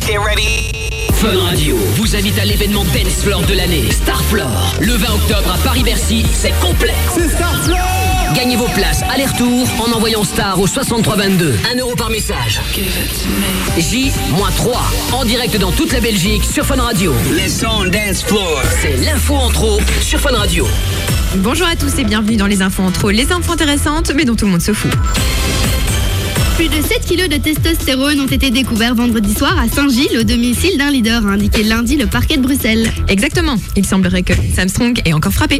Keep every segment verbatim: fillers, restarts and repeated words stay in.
Get ready. Fun Radio vous invite à l'événement Dance Floor de l'année, Star Floor. Le vingt octobre à Paris-Bercy, c'est complet. C'est Star Floor. Gagnez vos places aller-retour en envoyant Star au soixante-trois vingt-deux. un euro par message. J trois, en direct dans toute la Belgique sur Fun Radio. Les sons Dance Floor. C'est l'info en trop sur Fun Radio. Bonjour à tous et bienvenue dans les infos en trop. Les infos intéressantes mais dont tout le monde se fout. Plus de sept kilos de testostérone ont été découverts vendredi soir à Saint-Gilles au domicile d'un leader, a indiqué lundi le parquet de Bruxelles. Exactement, il semblerait que Sam Strong ait encore frappé.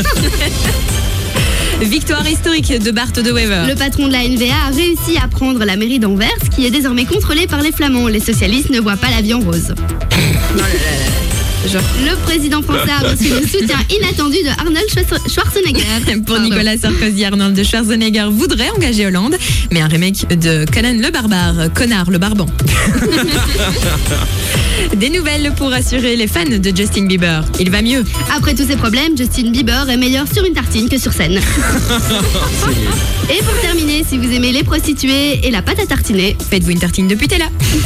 Victoire historique de Bart de Wever. Le patron de la N V A a réussi à prendre la mairie d'Anvers, qui est désormais contrôlée par les Flamands. Les socialistes ne voient pas la vie en rose. Oh là là là. Genre. Le président français a reçu le soutien inattendu de Arnold Schwarzenegger. Pour Pardon. Nicolas Sarkozy, Arnold de Schwarzenegger voudrait engager Hollande, mais un remake de Conan le Barbare, Connard le Barban. Des nouvelles pour rassurer les fans de Justin Bieber. Il va mieux. Après tous ces problèmes, Justin Bieber est meilleur sur une tartine que sur scène. Et pour terminer, si vous aimez les prostituées et la pâte à tartiner, Faites-vous une tartine de Putella.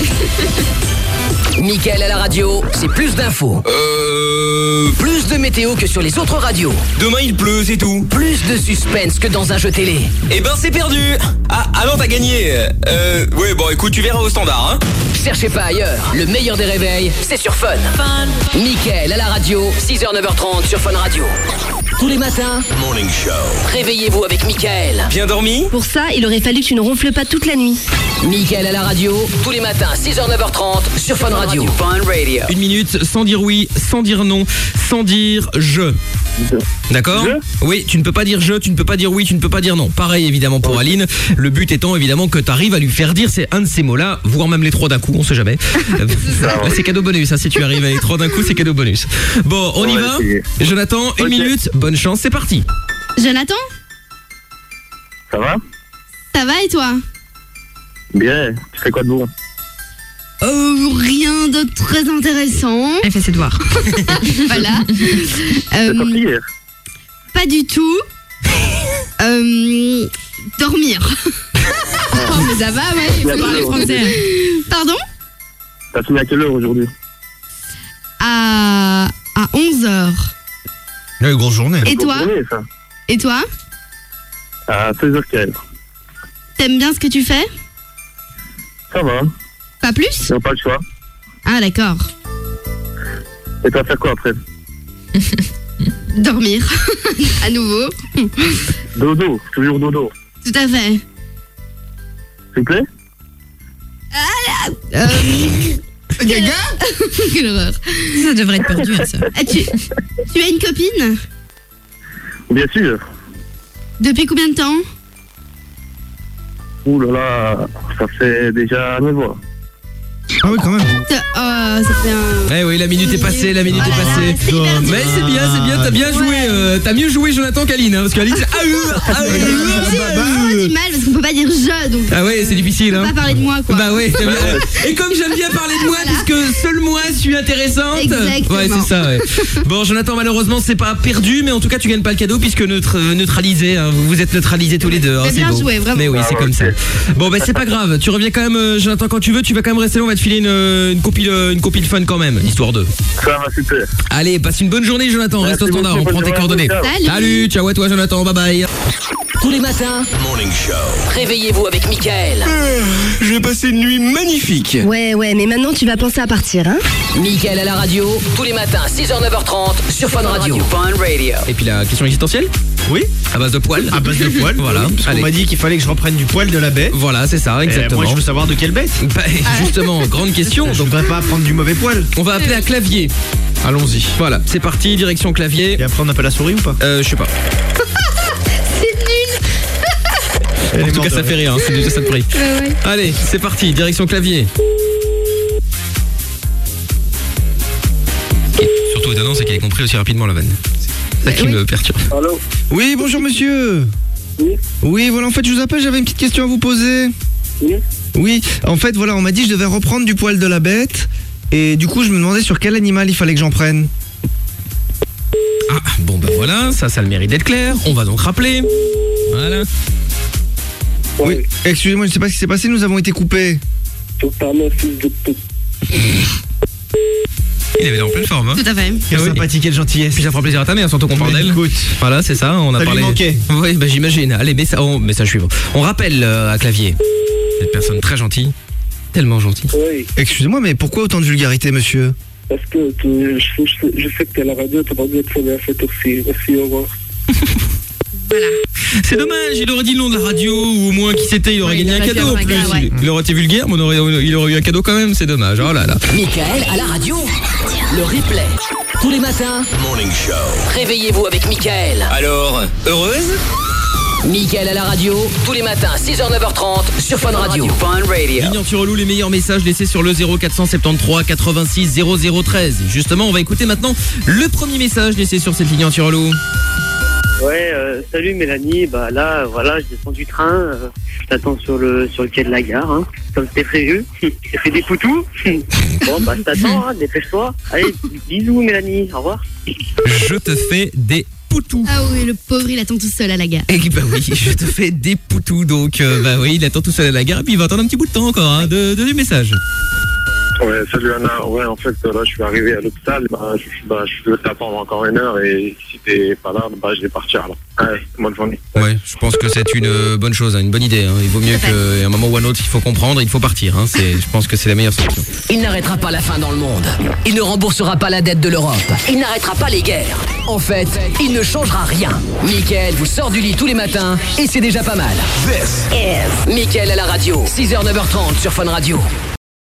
Mickaël à la radio, c'est plus d'infos. Euh... Plus de météo que sur les autres radios. Demain il pleut, c'est tout. Plus de suspense que dans un jeu télé. Eh ben c'est perdu. Ah, ah non, t'as gagné. Euh... Ouais, bon écoute, tu verras au standard, hein. Cherchez pas ailleurs, le meilleur des réveils, c'est sur Fun. Fun. Mickaël à la radio, six heures neuf heures trente sur Fun Radio. Tous les matins, Morning Show. réveillez-vous avec Mickaël. Bien dormi? Pour ça, il aurait fallu que tu ne ronfles pas toute la nuit. Mickaël à la radio, tous les matins, six heures neuf heures trente sur Fun Radio. Fun Radio. Une minute sans dire oui, sans dire non, sans dire je. D'accord? Oui, tu ne peux pas dire je, tu ne peux pas dire oui, tu ne peux pas dire non. Pareil évidemment pour Aline. Le but étant évidemment que tu arrives à lui faire dire c'est un de ces mots-là, voire même les trois d'un coup, on sait jamais. Là, c'est cadeau bonus, hein, si tu arrives à les trois d'un coup, c'est cadeau bonus. Bon, on y va? Jonathan, une Ok. minute, bonne chance, c'est parti. Jonathan, Ça va? ça va et toi? Bien, tu fais quoi de bon? Euh, rien de très intéressant. Elle fait ses devoirs. Voilà. Euh, T'es sorti hier? pas du tout. Euh, dormir. Oh, mais ça va, ouais, il faut parler français. Pardon? T'as fini à quelle heure aujourd'hui? À, à onze heures. Une grosse journée. Et toi? Bonne journée, ça. Et toi? À seize heures quinze. T'aimes bien ce que tu fais? Ça va, Pas plus? j'ai pas le choix. Ah d'accord. Et tu vas faire quoi après? Dormir. À nouveau. Dodo, toujours dodo. Tout à fait. S'il vous plaît? Euh... Gaga. Quelle horreur. Ça devrait être perdu, hein, ça. Ah, tu, tu as une copine? Bien sûr. Depuis combien de temps? Ouh là là, ça fait déjà neuf mois. Ah oui quand même. Ça- Oh, ça fait un... Eh oui, la minute est passée, la minute Oh là est là, passée. c'est hyper dur. Mais c'est bien, c'est bien, t'as bien joué. Ouais. euh, t'as mieux joué Jonathan qu'Aline, hein, parce qu'Aline c'est ah, euh, ah, euh, J'ai bah, bah, vraiment euh. du mal parce qu'on peut pas dire je, donc Ah ouais, c'est difficile, on peut hein. pas parler de moi, quoi. Bah ouais, c'est bien. Et comme j'aime bien parler de moi, Voilà. puisque seul moi suis intéressante. Exactement. Ouais, c'est ça, ouais. Bon, Jonathan, malheureusement, c'est pas perdu, mais en tout cas, tu gagnes pas le cadeau puisque neutre, neutralisé, hein, vous vous êtes neutralisés tous les deux. Hein, Mais c'est bien beau. joué, vraiment. Mais oui, c'est Ah, comme ok. ça. Bon, bah c'est pas grave. Tu reviens quand même, euh, Jonathan, quand tu veux. Tu vas quand même rester là. On va te filer une, une copie, de, une copie de fun quand même, histoire de. Ça va, super. Allez, passe une bonne journée, Jonathan. Reste au Merci standard. beaucoup, On prend bonne tes journée, coordonnées. ciao. Salut. Salut, ciao à toi, Jonathan. Bye bye. Tous les matins, Morning Show. réveillez-vous avec Mickaël. Je vais passer une nuit magnifique. Ouais, ouais, mais maintenant tu vas penser à partir, hein? Mickaël à la radio, tous les matins, six heures neuf heures trente sur Fun Radio. Fun Radio. Et puis la question existentielle? Oui, À base de poils. à base de poils. Voilà. Parce qu'on Allez. m'a dit qu'il fallait que je reprenne du poil de la bête. Voilà, c'est ça, Et exactement. moi, je veux savoir de quelle bête. Bah, justement, grande question. Je Donc, voudrais pas prendre du mauvais poil. on va appeler à clavier. Allons-y. Voilà, c'est parti, direction clavier. Et après, on appelle la souris ou pas? Euh, je sais pas. Elle En est tout cas, morte ça de fait rire, hein, c'est déjà ça de prix. Allez, c'est parti, direction clavier. Ce qui est surtout étonnant, c'est qu'elle ait compris aussi rapidement la vanne. C'est ça qui me perturbe. Allô? Oui, bonjour monsieur. Oui. Oui, voilà, en fait, je vous appelle, j'avais une petite question à vous poser. Oui. Oui, en fait, voilà, on m'a dit que je devais reprendre du poil de la bête. Et du coup, je me demandais sur quel animal il fallait que j'en prenne. Ah, bon bah voilà, ça, ça a le mérite d'être clair. On va donc rappeler. Voilà. Oui. Excusez-moi, je ne sais pas ce qui s'est passé, nous avons été coupés. Tout à l'heure, fils de pute. Il avait l'air en pleine forme, hein. Tout à fait. Quelle Oui. sympathie, quelle gentillesse. Puis ça fera plaisir à ta mère, surtout qu'on parle Mais d'elle. écoute. Voilà, c'est ça, on a Ça lui parlé. manquait. Oui, bah j'imagine. Allez, messa- oh, message suivant. On rappelle euh, à clavier. Cette personne très gentille. Tellement gentille. Oui, Excusez-moi, mais pourquoi autant de vulgarité, monsieur? parce que tu- je, je, je sais que t'es à la radio, t'as pas besoin de sonner à cette heure-ci. Merci, au revoir. C'est dommage, il aurait dit le nom de la radio, ou au moins qui c'était, il aurait Ouais, il gagné un aurait pu cadeau en avoir un plus. cadeau, ouais. Il aurait été vulgaire, mais on aurait, il aurait eu un cadeau quand même, c'est dommage. Oh là là. Michael à la radio. Le replay. Tous les matins. Morning Show. Réveillez-vous avec Michael. Alors, heureuse? Michael à la radio. Tous les matins, six heures neuf heures trente sur Fun Radio. Fun Radio. Ligne anti-relou, les meilleurs messages laissés sur le zéro quatre cent soixante-treize quatre-vingt-six zéro zéro treize. Justement, on va écouter maintenant le premier message laissé sur cette ligne anti-relou. Ouais, euh, salut Mélanie, bah là, voilà, je descends du train, euh, je t'attends sur le sur le quai de la gare, hein, comme c'était prévu. J'ai fait des poutous. Bon, bah je t'attends, hein, dépêche-toi. Allez, bisous Mélanie, au revoir. Je te fais des poutous. Ah oui, le pauvre, il attend tout seul à la gare. Et bah oui, je te fais des poutous, donc euh, bah oui, il attend tout seul à la gare, et puis il va attendre un petit bout de temps encore, hein, de, de, du message. Ouais, salut Anna. Ouais, en fait, là, je suis arrivé à l'hôpital. Bah, je, bah, je vais t'attendre encore une heure et si t'es pas là, bah, je vais partir là. Allez, bonne journée. Ouais, je pense que c'est une euh, bonne chose, hein, une bonne idée. Hein. Il vaut mieux qu'à un moment ou un autre, il faut comprendre, il faut partir. Hein. C'est, je pense que c'est la meilleure solution. Il n'arrêtera pas la faim dans le monde. Il ne remboursera pas la dette de l'Europe. Il n'arrêtera pas les guerres. En fait, il ne changera rien. Michael vous sort du lit tous les matins et c'est déjà pas mal. This Michael à la radio. six heures neuf heures trente sur Fun Radio.